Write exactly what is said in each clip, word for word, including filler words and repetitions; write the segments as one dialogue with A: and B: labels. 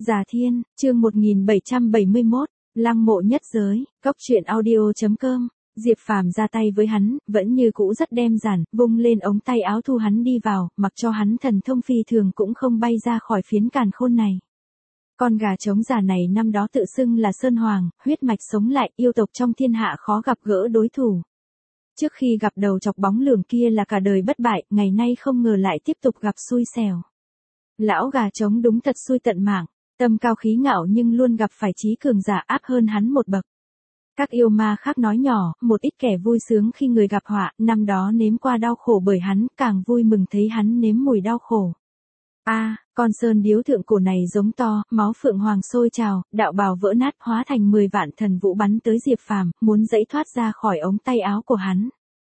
A: Già Thiên, chương một nghìn bảy trăm bảy mươi mốt, Lăng mộ nhất giới, cốc truyện audio.com, Diệp Phàm ra tay với hắn, vẫn như cũ rất đem giản, vung lên ống tay áo thu hắn đi vào, mặc cho hắn thần thông phi thường cũng không bay ra khỏi phiến càn khôn này. Con gà trống già này năm đó tự xưng là Sơn Hoàng, huyết mạch sống lại, yêu tộc trong thiên hạ khó gặp gỡ đối thủ. Trước khi gặp đầu chọc bóng lường kia là cả đời bất bại, ngày nay không ngờ lại tiếp tục gặp xui xẻo. Lão gà trống đúng thật xui tận mạng, tâm cao khí ngạo nhưng luôn gặp phải trí cường giả áp hơn hắn một bậc. Các yêu ma khác nói nhỏ, một ít kẻ vui sướng khi người gặp họa, năm đó nếm qua đau khổ bởi hắn, càng vui mừng thấy hắn nếm mùi đau khổ. A, à, con sơn điếu thượng cổ này giống to, máu phượng hoàng sôi trào, đạo bào vỡ nát hóa thành mười vạn thần vũ bắn tới Diệp Phàm, muốn giãy thoát ra khỏi ống tay áo của hắn.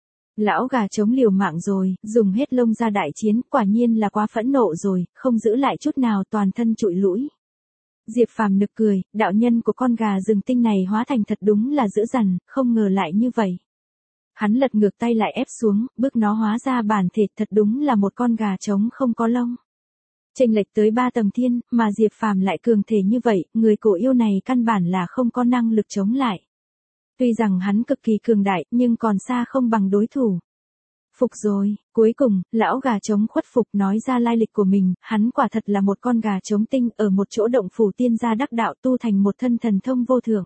A: Lão gà trống liều mạng rồi, dùng hết lông ra đại chiến, quả nhiên là quá phẫn nộ rồi, không giữ lại chút nào, toàn thân trụi lũi. Diệp Phàm nực cười, đạo nhân của con gà rừng tinh này hóa thành thật đúng là dữ dằn, không ngờ lại như vậy. Hắn lật ngược tay lại ép xuống, bước nó hóa ra bản thể, thật đúng là một con gà trống không có lông. Chênh lệch tới ba tầng thiên, mà Diệp Phàm lại cường thể như vậy, người cổ yêu này căn bản là không có năng lực chống lại. Tuy rằng hắn cực kỳ cường đại, nhưng còn xa không bằng đối thủ. Phục rồi, cuối cùng, lão gà trống khuất phục nói ra lai lịch của mình, hắn quả thật là một con gà trống tinh ở một chỗ động phủ tiên gia đắc đạo tu thành một thân thần thông vô thượng.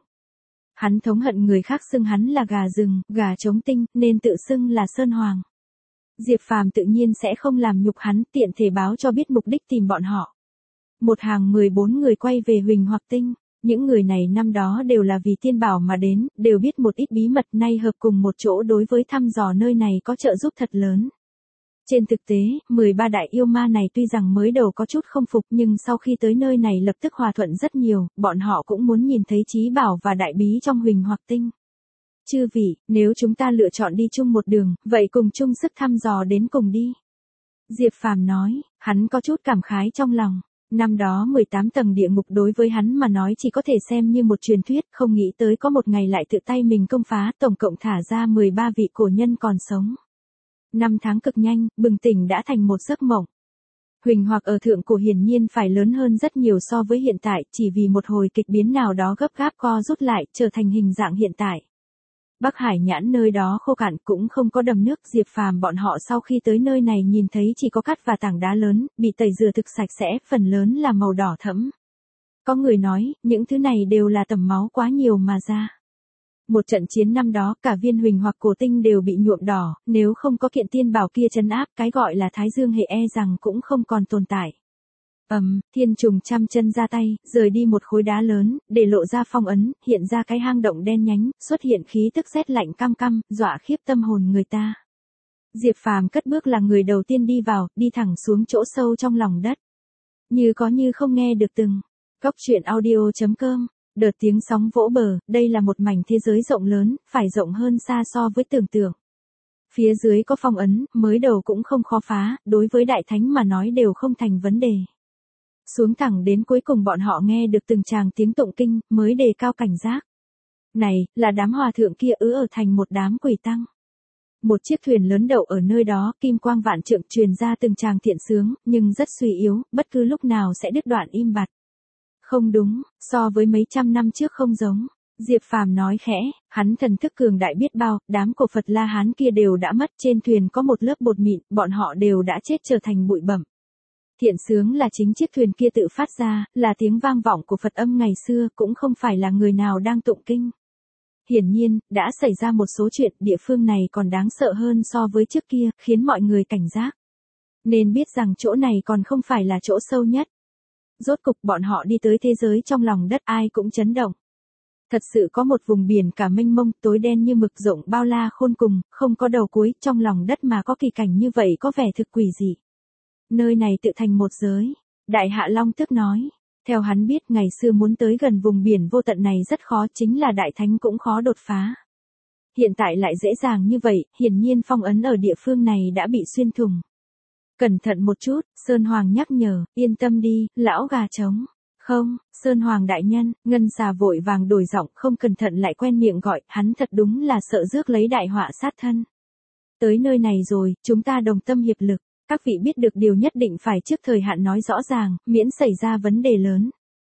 A: Hắn thống hận người khác xưng hắn là gà rừng, gà trống tinh, nên tự xưng là Sơn Hoàng. Diệp Phàm tự nhiên sẽ không làm nhục hắn, tiện thể báo cho biết mục đích tìm bọn họ. Một hàng mười bốn người quay về Huỳnh Hoặc Tinh. Những người này năm đó đều là vì tiên bảo mà đến, đều biết một ít bí mật, nay hợp cùng một chỗ đối với thăm dò nơi này có trợ giúp thật lớn. Trên thực tế, mười ba đại yêu ma này tuy rằng mới đầu có chút không phục nhưng sau khi tới nơi này lập tức hòa thuận rất nhiều, bọn họ cũng muốn nhìn thấy trí bảo và đại bí trong Huỳnh Hoặc Tinh. Chư vị, nếu chúng ta lựa chọn đi chung một đường, vậy cùng chung sức thăm dò đến cùng đi. Diệp Phàm nói, hắn có chút cảm khái trong lòng. Năm đó mười tám tầng địa ngục đối với hắn mà nói chỉ có thể xem như một truyền thuyết, không nghĩ tới có một ngày lại tự tay mình công phá, tổng cộng thả ra mười ba vị cổ nhân còn sống. Năm tháng cực nhanh, bừng tỉnh đã thành một giấc mộng. Huỳnh Hoặc ở thượng cổ hiển nhiên phải lớn hơn rất nhiều so với hiện tại, chỉ vì một hồi kịch biến nào đó gấp gáp co rút lại, trở thành hình dạng hiện tại. Bắc Hải Nhãn nơi đó khô cạn cũng không có đầm nước, Diệp Phàm bọn họ sau khi tới nơi này nhìn thấy chỉ có cát và tảng đá lớn, bị tẩy rửa thực sạch sẽ, phần lớn là màu đỏ thẫm. Có người nói, những thứ này đều là tẩm máu quá nhiều mà ra. Một trận chiến năm đó, cả viên Huỳnh Hoặc cổ tinh đều bị nhuộm đỏ, nếu không có kiện tiên bảo kia trấn áp, cái gọi là Thái Dương hệ e rằng cũng không còn tồn tại. Ầm, um, thiên trùng trăm chân ra tay, rời đi một khối đá lớn, để lộ ra phong ấn, hiện ra cái hang động đen nhánh, xuất hiện khí tức rét lạnh căm căm, dọa khiếp tâm hồn người ta. Diệp Phàm cất bước là người đầu tiên đi vào, đi thẳng xuống chỗ sâu trong lòng đất. Như có như không nghe được từng. Cốc truyện audio.com, đợt tiếng sóng vỗ bờ, đây là một mảnh thế giới rộng lớn, phải rộng hơn xa so với tưởng tượng. Phía dưới có phong ấn, mới đầu cũng không khó phá, đối với đại thánh mà nói đều không thành vấn đề. Xuống thẳng đến cuối cùng bọn họ nghe được từng tràng tiếng tụng kinh, mới đề cao cảnh giác. Này, là đám hòa thượng kia ứ ở thành một đám quỷ tăng. Một chiếc thuyền lớn đậu ở nơi đó, kim quang vạn trượng truyền ra từng tràng thiện sướng, nhưng rất suy yếu, bất cứ lúc nào sẽ đứt đoạn im bặt. Không đúng, so với mấy trăm năm trước không giống. Diệp Phàm nói khẽ, hắn thần thức cường đại biết bao, đám cổ Phật La Hán kia đều đã mất, trên thuyền có một lớp bột mịn, bọn họ đều đã chết trở thành bụi bặm. Thiện sướng là chính chiếc thuyền kia tự phát ra, là tiếng vang vọng của Phật âm ngày xưa, cũng không phải là người nào đang tụng kinh. Hiển nhiên, đã xảy ra một số chuyện, địa phương này còn đáng sợ hơn so với trước kia, khiến mọi người cảnh giác. Nên biết rằng chỗ này còn không phải là chỗ sâu nhất. Rốt cục bọn họ đi tới thế giới trong lòng đất, ai cũng chấn động. Thật sự có một vùng biển cả mênh mông, tối đen như mực, rộng bao la khôn cùng, không có đầu cuối, trong lòng đất mà có kỳ cảnh như vậy có vẻ thực quỷ dị. Nơi này tự thành một giới. Đại Hạ Long Tước nói. Theo hắn biết ngày xưa muốn tới gần vùng biển vô tận này rất khó, chính là đại thánh cũng khó đột phá. Hiện tại lại dễ dàng như vậy, hiển nhiên phong ấn ở địa phương này đã bị xuyên thủng. Cẩn thận một chút, Sơn Hoàng nhắc nhở, yên tâm đi, lão gà trống. Không, Sơn Hoàng đại nhân, Ngân Xà vội vàng đổi giọng, không cẩn thận lại quen miệng gọi, hắn thật đúng là sợ rước lấy đại họa sát thân. Tới nơi này rồi, chúng ta đồng tâm hiệp lực. Các vị biết được điều nhất định phải trước thời hạn nói rõ ràng, miễn xảy ra vấn đề lớn.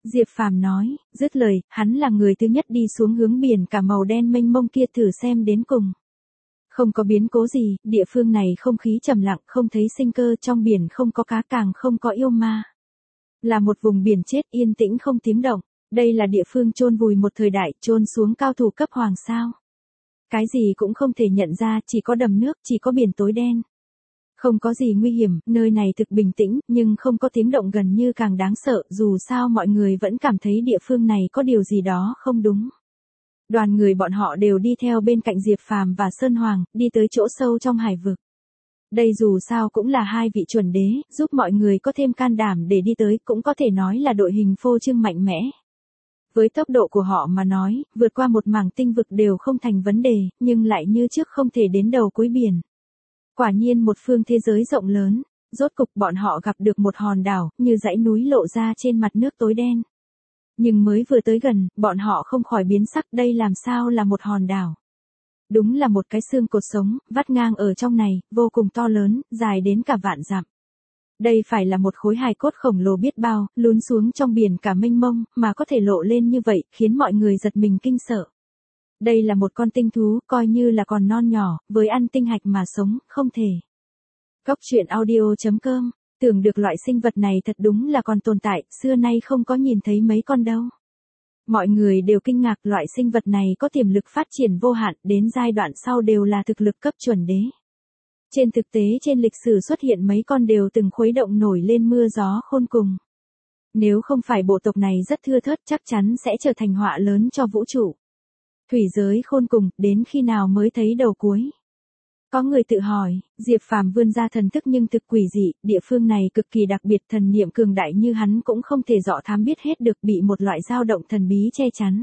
A: Diệp Phàm nói, dứt lời, hắn là người thứ nhất đi xuống hướng biển cả màu đen mênh mông kia thử xem đến cùng. Không có biến cố gì, địa phương này không khí trầm lặng, không thấy sinh cơ, trong biển không có cá, càng không có yêu ma. Là một vùng biển chết yên tĩnh không tiếng động. Đây là địa phương chôn vùi một thời đại, chôn xuống cao thủ cấp hoàng sao. Cái gì cũng không thể nhận ra, chỉ có đầm nước, chỉ có biển tối đen. Không có gì nguy hiểm, nơi này thực bình tĩnh, nhưng không có tiếng động gần như càng đáng sợ, dù sao mọi người vẫn cảm thấy địa phương này có điều gì đó không đúng. Đoàn người bọn họ đều đi theo bên cạnh Diệp Phàm và Sơn Hoàng, đi tới chỗ sâu trong hải vực. Đây dù sao cũng là hai vị chuẩn đế, giúp mọi người có thêm can đảm để đi tới, cũng có thể nói là đội hình phô trương mạnh mẽ. Với tốc độ của họ mà nói, vượt qua một mảng tinh vực đều không thành vấn đề, nhưng lại như trước không thể đến đầu cuối biển. Quả nhiên một phương thế giới rộng lớn, rốt cục bọn họ gặp được một hòn đảo, như dãy núi lộ ra trên mặt nước tối đen. Nhưng mới vừa tới gần, bọn họ không khỏi biến sắc, đây làm sao là một hòn đảo. Đúng là một cái xương cột sống, vắt ngang ở trong này, vô cùng to lớn, dài đến cả vạn dặm. Đây phải là một khối hài cốt khổng lồ biết bao, lún xuống trong biển cả mênh mông, mà có thể lộ lên như vậy, khiến mọi người giật mình kinh sợ. Đây là một con tinh thú, coi như là còn non nhỏ, với ăn tinh hạch mà sống, không thể. Cốc truyện audio chấm com, tưởng được loại sinh vật này thật đúng là còn tồn tại, xưa nay không có nhìn thấy mấy con đâu. Mọi người đều kinh ngạc, loại sinh vật này có tiềm lực phát triển vô hạn, đến giai đoạn sau đều là thực lực cấp chuẩn đế. Trên thực tế trên lịch sử xuất hiện mấy con đều từng khuấy động nổi lên mưa gió khôn cùng. Nếu không phải bộ tộc này rất thưa thớt chắc chắn sẽ trở thành họa lớn cho vũ trụ. Thủy giới khôn cùng, đến khi nào mới thấy đầu cuối? Có người tự hỏi, Diệp Phàm vươn ra thần thức nhưng thực quỷ dị, địa phương này cực kỳ đặc biệt, thần niệm cường đại như hắn cũng không thể dọ thám biết hết được, bị một loại dao động thần bí che chắn.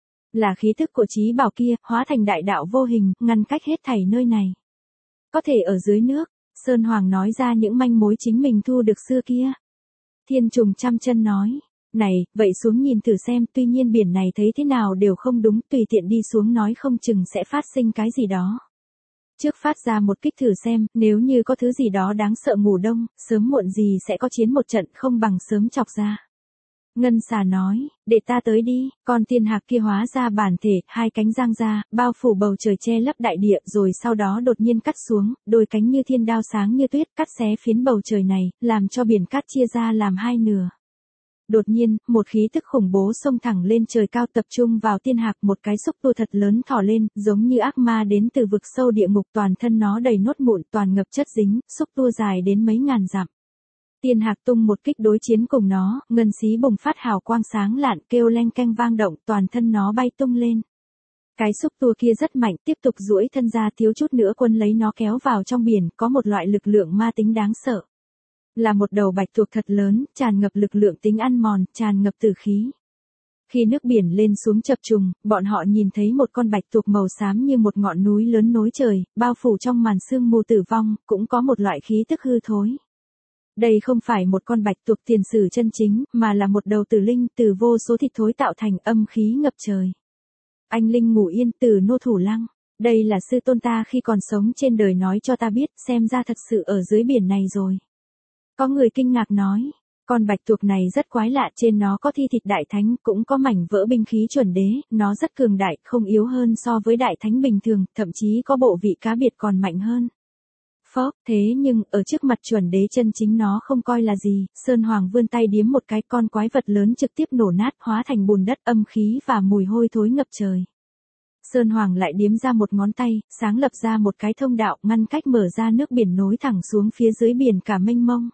A: Là khí thức của trí bảo kia, hóa thành đại đạo vô hình, ngăn cách hết thảy nơi này. Có thể ở dưới nước, Sơn Hoàng nói ra những manh mối chính mình thu được xưa kia. Thiên Trùng trăm chân nói, này, vậy xuống nhìn thử xem, tuy nhiên biển này thấy thế nào đều không đúng, tùy tiện đi xuống nói không chừng sẽ phát sinh cái gì đó. Trước phát ra một kích thử xem, nếu như có thứ gì đó đáng sợ ngủ đông, sớm muộn gì sẽ có chiến một trận, không bằng sớm chọc ra. Ngân xà nói, để ta tới đi, con tiên hạc kia hóa ra bản thể, hai cánh giang ra, bao phủ bầu trời che lấp đại địa, rồi sau đó đột nhiên cắt xuống, đôi cánh như thiên đao sáng như tuyết, cắt xé phiến bầu trời này, làm cho biển cát chia ra làm hai nửa. Đột nhiên, một khí tức khủng bố xông thẳng lên trời cao, tập trung vào tiên hạc, một cái xúc tua thật lớn thỏ lên, giống như ác ma đến từ vực sâu địa ngục, toàn thân nó đầy nốt mụn, toàn ngập chất dính, xúc tua dài đến mấy ngàn dặm. Tiên hạc tung một kích đối chiến cùng nó, ngân xí bùng phát hào quang sáng lạn, kêu leng keng vang động, toàn thân nó bay tung lên. Cái xúc tua kia rất mạnh, tiếp tục duỗi thân ra, thiếu chút nữa quân lấy nó kéo vào trong biển, có một loại lực lượng ma tính đáng sợ. Là một đầu bạch tuộc thật lớn, tràn ngập lực lượng tính ăn mòn, tràn ngập tử khí. Khi nước biển lên xuống chập trùng, bọn họ nhìn thấy một con bạch tuộc màu xám như một ngọn núi lớn nối trời, bao phủ trong màn sương mù tử vong, cũng có một loại khí tức hư thối. Đây không phải một con bạch tuộc tiền sử chân chính, mà là một đầu tử linh, từ vô số thịt thối tạo thành, âm khí ngập trời. Anh linh ngủ yên, từ nô thủ lăng. Đây là sư tôn ta khi còn sống trên đời nói cho ta biết, xem ra thật sự ở dưới biển này rồi. Có người kinh ngạc nói, con bạch tuộc này rất quái lạ, trên nó có thi thịt đại thánh, cũng có mảnh vỡ binh khí chuẩn đế, nó rất cường đại, không yếu hơn so với đại thánh bình thường, thậm chí có bộ vị cá biệt còn mạnh hơn. Phốc, thế nhưng, ở trước mặt chuẩn đế chân chính nó không coi là gì, Sơn Hoàng vươn tay điếm một cái, con quái vật lớn trực tiếp nổ nát, hóa thành bùn đất, âm khí và mùi hôi thối ngập trời. Sơn Hoàng lại điếm ra một ngón tay, sáng lập ra một cái thông đạo, ngăn cách mở ra nước biển nối thẳng xuống phía dưới biển cả mênh mông.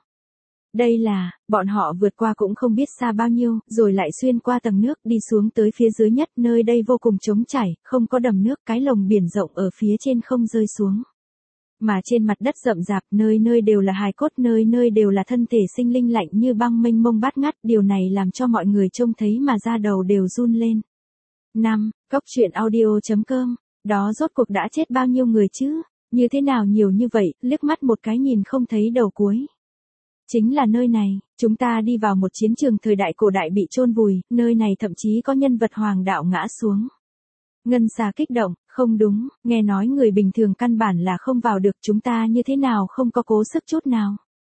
A: Đây là, bọn họ vượt qua cũng không biết xa bao nhiêu, rồi lại xuyên qua tầng nước, đi xuống tới phía dưới nhất, nơi đây vô cùng trống trải, không có đầm nước, cái lồng biển rộng ở phía trên không rơi xuống. Mà trên mặt đất rậm rạp, nơi nơi đều là hài cốt, nơi nơi đều là thân thể sinh linh lạnh như băng mênh mông bát ngát, điều này làm cho mọi người trông thấy mà da đầu đều run lên. năm. Cốc truyện audio chấm com, đó rốt cuộc đã chết bao nhiêu người chứ? Như thế nào nhiều như vậy, liếc mắt một cái nhìn không thấy đầu cuối. Chính là nơi này, chúng ta đi vào một chiến trường thời đại cổ đại bị chôn vùi, nơi này thậm chí có nhân vật hoàng đạo ngã xuống. Ngân xà kích động, không đúng, nghe nói người bình thường căn bản là không vào được, chúng ta như thế nào không có cố sức chút nào.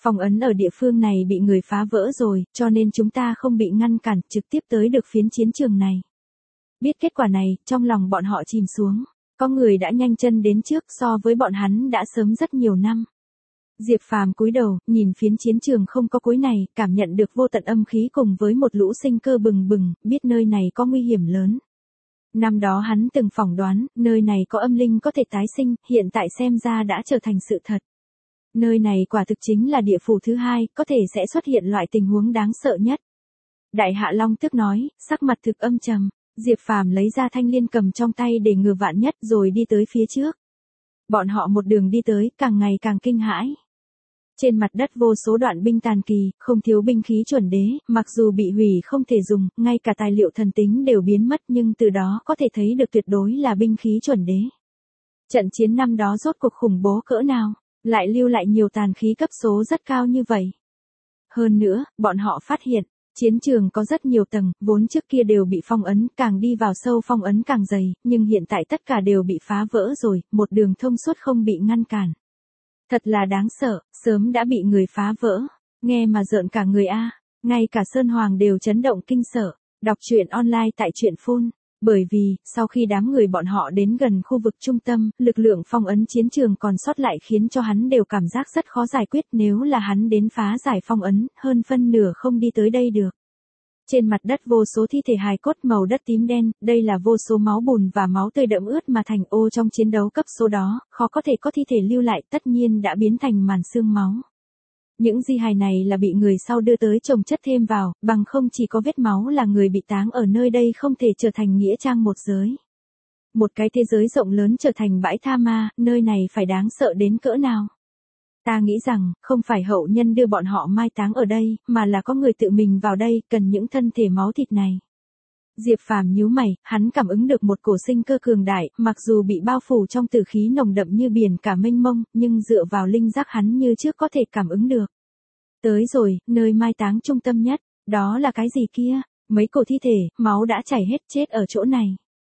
A: Phong ấn ở địa phương này bị người phá vỡ rồi, cho nên chúng ta không bị ngăn cản, trực tiếp tới được phiến chiến trường này. Biết kết quả này, trong lòng bọn họ chìm xuống. Có người đã nhanh chân đến trước so với bọn hắn đã sớm rất nhiều năm. Diệp Phàm cúi đầu, nhìn phiến chiến trường không có cuối này, cảm nhận được vô tận âm khí cùng với một lũ sinh cơ bừng bừng, biết nơi này có nguy hiểm lớn. Năm đó hắn từng phỏng đoán, nơi này có âm linh có thể tái sinh, hiện tại xem ra đã trở thành sự thật. Nơi này quả thực chính là địa phủ thứ hai, có thể sẽ xuất hiện loại tình huống đáng sợ nhất. Đại Hạ Long tức nói, sắc mặt thực âm trầm. Diệp Phàm lấy ra thanh liên cầm trong tay để ngừa vạn nhất rồi đi tới phía trước. Bọn họ một đường đi tới, càng ngày càng kinh hãi. Trên mặt đất vô số đoạn binh tàn kỳ, không thiếu binh khí chuẩn đế, mặc dù bị hủy không thể dùng, ngay cả tài liệu thần tính đều biến mất nhưng từ đó có thể thấy được tuyệt đối là binh khí chuẩn đế. Trận chiến năm đó rốt cuộc khủng bố cỡ nào, lại lưu lại nhiều tàn khí cấp số rất cao như vậy. Hơn nữa, bọn họ phát hiện, chiến trường có rất nhiều tầng, vốn trước kia đều bị phong ấn, càng đi vào sâu phong ấn càng dày, nhưng hiện tại tất cả đều bị phá vỡ rồi, một đường thông suốt không bị ngăn cản. Thật là đáng sợ, sớm đã bị người phá vỡ, nghe mà rợn cả người a, ngay cả Sơn Hoàng đều chấn động kinh sợ. Đọc truyện online tại truyện phun, bởi vì, sau khi đám người bọn họ đến gần khu vực trung tâm, lực lượng phong ấn chiến trường còn sót lại khiến cho hắn đều cảm giác rất khó giải quyết, nếu là hắn đến phá giải phong ấn, hơn phân nửa không đi tới đây được. Trên mặt đất vô số thi thể hài cốt màu đất tím đen, đây là vô số máu bùn và máu tươi đẫm ướt mà thành ô trong chiến đấu cấp số đó, khó có thể có thi thể lưu lại, tất nhiên đã biến thành màn xương máu. Những di hài này là bị người sau đưa tới chồng chất thêm vào, bằng không chỉ có vết máu là người bị táng ở nơi đây không thể trở thành nghĩa trang một giới. Một cái thế giới rộng lớn trở thành bãi tha ma, nơi này phải đáng sợ đến cỡ nào. Ta nghĩ rằng, không phải hậu nhân đưa bọn họ mai táng ở đây, mà là có người tự mình vào đây, cần những thân thể máu thịt này. Diệp Phàm nhíu mày, hắn cảm ứng được một cổ sinh cơ cường đại, mặc dù bị bao phủ trong tử khí nồng đậm như biển cả mênh mông, nhưng dựa vào linh giác hắn như trước có thể cảm ứng được. Tới rồi, nơi mai táng trung tâm nhất, đó là cái gì kia? Mấy cổ thi thể, máu đã chảy hết chết ở chỗ này.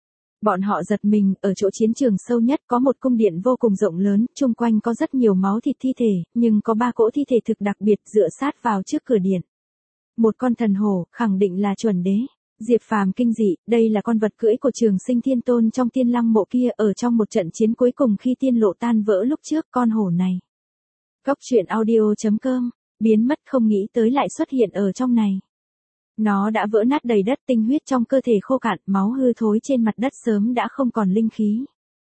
A: Bọn họ giật mình, ở chỗ chiến trường sâu nhất có một cung điện vô cùng rộng lớn, chung quanh có rất nhiều máu thịt thi thể, nhưng có ba cỗ thi thể thực đặc biệt dựa sát vào trước cửa điện. Một con thần hổ, khẳng định là chuẩn đế. Diệp Phàm kinh dị, đây là con vật cưỡi của Trường Sinh Thiên Tôn trong Tiên Lăng mộ kia, ở trong một trận chiến cuối cùng khi tiên lộ tan vỡ lúc trước, con hổ này. Góc truyện audio chấm com, biến mất không nghĩ tới lại xuất hiện ở trong này. Nó đã vỡ nát đầy đất, tinh huyết trong cơ thể khô cạn, máu hư thối trên mặt đất sớm đã không còn linh khí.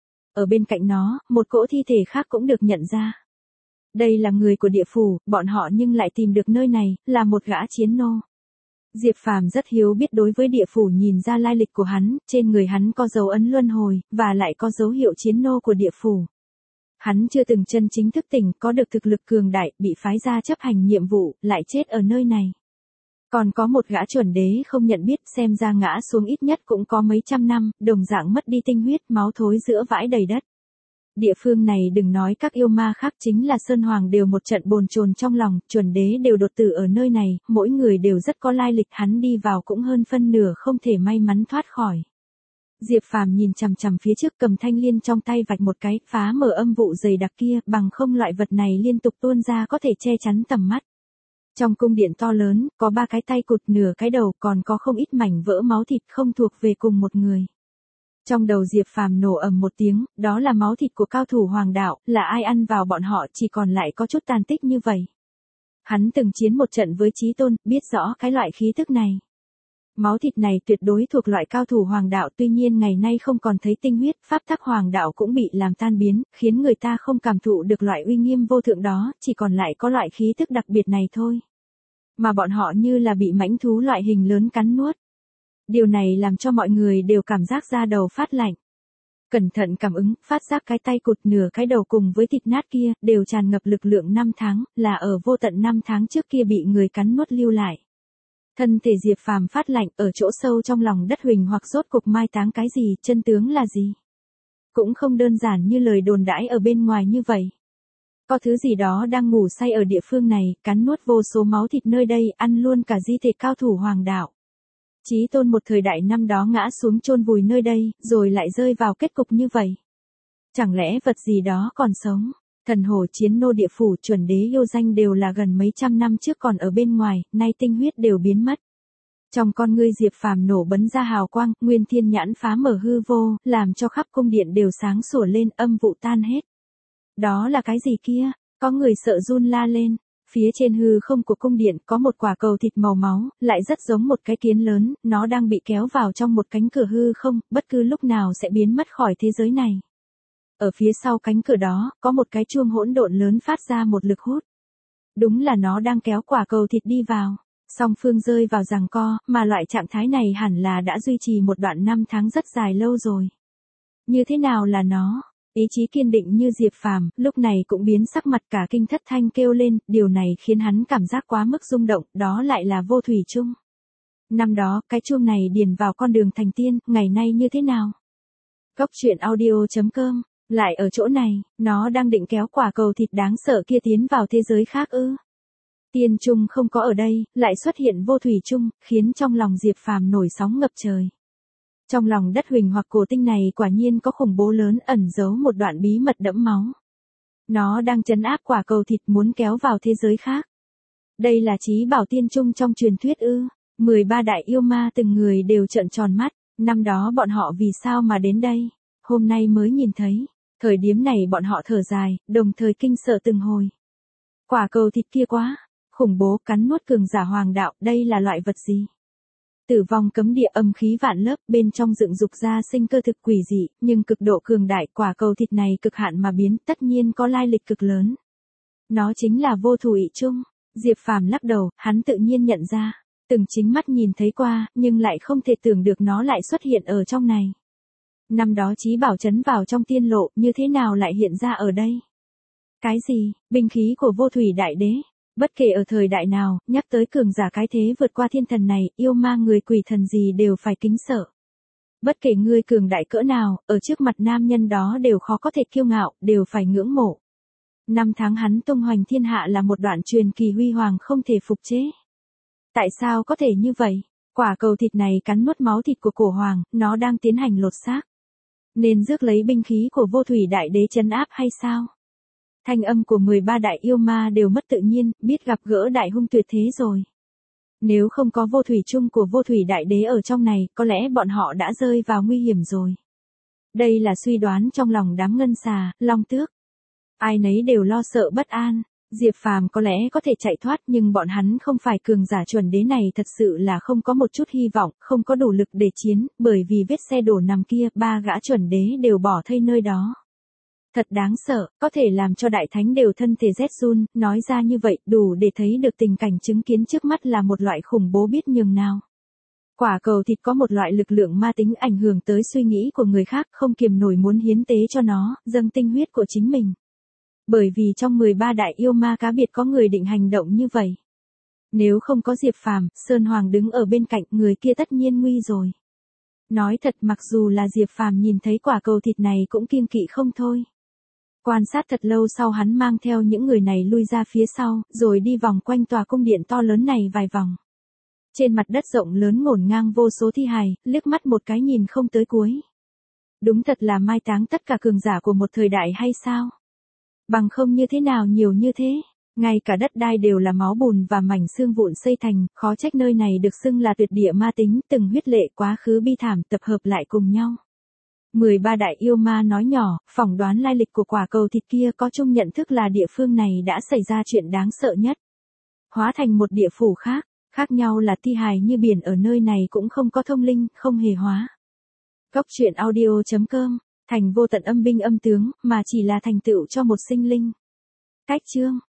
A: Ở bên cạnh nó, một cỗ thi thể khác cũng được nhận ra. Đây là người của địa phủ, bọn họ nhưng lại tìm được nơi này, là một gã chiến nô. Diệp Phàm rất hiếu biết đối với địa phủ nhìn ra lai lịch của hắn, trên người hắn có dấu ấn luân hồi, và lại có dấu hiệu chiến nô của địa phủ. Hắn chưa từng chân chính thức tỉnh, có được thực lực cường đại, bị phái ra chấp hành nhiệm vụ, lại chết ở nơi này. Còn có một gã chuẩn đế không nhận biết, xem ra ngã xuống ít nhất cũng có mấy trăm năm, đồng dạng mất đi tinh huyết, máu thối giữa vãi đầy đất. Địa phương này đừng nói các yêu ma khác, chính là Sơn Hoàng đều một trận bồn chồn trong lòng, chuẩn đế đều đột tử ở nơi này, mỗi người đều rất có lai lịch, hắn đi vào cũng hơn phân nửa không thể may mắn thoát khỏi. Diệp Phàm nhìn chằm chằm phía trước, cầm thanh liên trong tay vạch một cái, phá mở âm vụ dày đặc kia, bằng không loại vật này liên tục tuôn ra có thể che chắn tầm mắt. Trong cung điện to lớn, có ba cái tay cụt, nửa cái đầu, còn có không ít mảnh vỡ máu thịt không thuộc về cùng một người. Trong đầu Diệp Phàm nổ ầm một tiếng, đó là máu thịt của cao thủ hoàng đạo, là ai ăn vào bọn họ, chỉ còn lại có chút tàn tích như vậy. Hắn từng chiến một trận với Chí Tôn, biết rõ cái loại khí thức này. Máu thịt này tuyệt đối thuộc loại cao thủ hoàng đạo, tuy nhiên ngày nay không còn thấy tinh huyết, pháp tắc hoàng đạo cũng bị làm tan biến, khiến người ta không cảm thụ được loại uy nghiêm vô thượng đó, chỉ còn lại có loại khí thức đặc biệt này thôi. Mà bọn họ như là bị mãnh thú loại hình lớn cắn nuốt. Điều này làm cho mọi người đều cảm giác da đầu phát lạnh. Cẩn thận cảm ứng, phát giác cái tay cụt, nửa cái đầu cùng với thịt nát kia, đều tràn ngập lực lượng năm tháng, là ở vô tận năm tháng trước kia bị người cắn nuốt lưu lại. Thân thể Diệp Phàm phát lạnh, ở chỗ sâu trong lòng đất huỳnh hoặc rốt cục mai táng cái gì, chân tướng là gì. Cũng không đơn giản như lời đồn đãi ở bên ngoài như vậy. Có thứ gì đó đang ngủ say ở địa phương này, cắn nuốt vô số máu thịt nơi đây, ăn luôn cả di thể cao thủ hoàng đạo. Chí Tôn một thời đại năm đó ngã xuống chôn vùi nơi đây, rồi lại rơi vào kết cục như vậy. Chẳng lẽ vật gì đó còn sống? Thần hồ chiến nô địa phủ chuẩn đế yêu danh đều là gần mấy trăm năm trước còn ở bên ngoài, nay tinh huyết đều biến mất. Trong con ngươi Diệp Phàm nổ bấn ra hào quang, nguyên thiên nhãn phá mở hư vô, làm cho khắp cung điện đều sáng sủa lên, âm vụ tan hết. Đó là cái gì kia? Có người sợ run la lên. Phía trên hư không của cung điện có một quả cầu thịt màu máu, lại rất giống một cái kiến lớn, nó đang bị kéo vào trong một cánh cửa hư không, bất cứ lúc nào sẽ biến mất khỏi thế giới này. Ở phía sau cánh cửa đó, có một cái chuông hỗn độn lớn phát ra một lực hút. Đúng là nó đang kéo quả cầu thịt đi vào. Song phương rơi vào giằng co, mà loại trạng thái này hẳn là đã duy trì một đoạn năm tháng rất dài lâu rồi. Như thế nào là nó? Ý chí kiên định như Diệp Phàm, lúc này cũng biến sắc mặt cả kinh thất thanh kêu lên, điều này khiến hắn cảm giác quá mức rung động, đó lại là vô thủy chung. Năm đó, cái chuông này điền vào con đường thành tiên, ngày nay như thế nào? Cốc truyện audio chấm com, lại ở chỗ này, nó đang định kéo quả cầu thịt đáng sợ kia tiến vào thế giới khác ư? Tiên chung không có ở đây, lại xuất hiện vô thủy chung, khiến trong lòng Diệp Phàm nổi sóng ngập trời. Trong lòng đất huỳnh hoặc cổ tinh này quả nhiên có khủng bố lớn ẩn giấu một đoạn bí mật đẫm máu. Nó đang trấn áp quả cầu thịt muốn kéo vào thế giới khác. Đây là chí bảo tiên chung trong truyền thuyết ư? mười ba đại yêu ma từng người đều trợn tròn mắt, năm đó bọn họ vì sao mà đến đây? Hôm nay mới nhìn thấy, thời điểm này bọn họ thở dài, đồng thời kinh sợ từng hồi. Quả cầu thịt kia quá khủng bố, cắn nuốt cường giả hoàng đạo, đây là loại vật gì? Tử vong cấm địa âm khí vạn lớp, bên trong dựng dục ra sinh cơ thực quỷ dị, nhưng cực độ cường đại, quả cầu thịt này cực hạn mà biến, tất nhiên có lai lịch cực lớn. Nó chính là vô thủy chung. Diệp Phàm lắc đầu, hắn tự nhiên nhận ra, từng chính mắt nhìn thấy qua, nhưng lại không thể tưởng được nó lại xuất hiện ở trong này. Năm đó chí bảo trấn vào trong tiên lộ, như thế nào lại hiện ra ở đây? Cái gì? Binh khí của vô thủy đại đế? Bất kể ở thời đại nào, nhắc tới cường giả cái thế vượt qua thiên thần này, yêu ma người quỷ thần gì đều phải kính sợ. Bất kể ngươi cường đại cỡ nào, ở trước mặt nam nhân đó đều khó có thể kiêu ngạo, đều phải ngưỡng mộ. Năm tháng hắn tung hoành thiên hạ là một đoạn truyền kỳ huy hoàng không thể phục chế. Tại sao có thể như vậy? Quả cầu thịt này cắn nuốt máu thịt của cổ hoàng, nó đang tiến hành lột xác. Nên rước lấy binh khí của vô thủy đại đế trấn áp hay sao? Thanh âm của mười ba đại yêu ma đều mất tự nhiên, biết gặp gỡ đại hung tuyệt thế rồi. Nếu không có vô thủy chung của vô thủy đại đế ở trong này, có lẽ bọn họ đã rơi vào nguy hiểm rồi. Đây là suy đoán trong lòng đám ngân xà, long tước. Ai nấy đều lo sợ bất an. Diệp Phàm có lẽ có thể chạy thoát, nhưng bọn hắn không phải cường giả chuẩn đế này, thật sự là không có một chút hy vọng, không có đủ lực để chiến, bởi vì vết xe đổ nằm kia, ba gã chuẩn đế đều bỏ thây nơi đó. Thật đáng sợ, có thể làm cho đại thánh đều thân thể rét run, nói ra như vậy, đủ để thấy được tình cảnh chứng kiến trước mắt là một loại khủng bố biết nhường nào. Quả cầu thịt có một loại lực lượng ma tính ảnh hưởng tới suy nghĩ của người khác, không kiềm nổi muốn hiến tế cho nó, dâng tinh huyết của chính mình. Bởi vì trong mười ba đại yêu ma cá biệt có người định hành động như vậy. Nếu không có Diệp Phàm, Sơn Hoàng đứng ở bên cạnh, người kia tất nhiên nguy rồi. Nói thật, mặc dù là Diệp Phàm nhìn thấy quả cầu thịt này cũng kiêng kỵ không thôi. Quan sát thật lâu sau hắn mang theo những người này lui ra phía sau, rồi đi vòng quanh tòa cung điện to lớn này vài vòng. Trên mặt đất rộng lớn ngổn ngang vô số thi hài, liếc mắt một cái nhìn không tới cuối. Đúng thật là mai táng tất cả cường giả của một thời đại hay sao? Bằng không như thế nào nhiều như thế? Ngay cả đất đai đều là máu bùn và mảnh xương vụn xây thành, khó trách nơi này được xưng là tuyệt địa ma tính, từng huyết lệ quá khứ bi thảm tập hợp lại cùng nhau. mười ba đại yêu ma nói nhỏ, phỏng đoán lai lịch của quả cầu thịt kia có chung nhận thức là địa phương này đã xảy ra chuyện đáng sợ nhất. Hóa thành một địa phủ khác, khác nhau là thi hài như biển ở nơi này cũng không có thông linh, không hề hóa. Cốc truyện audio chấm com, thành vô tận âm binh âm tướng, mà chỉ là thành tựu cho một sinh linh. Cách chương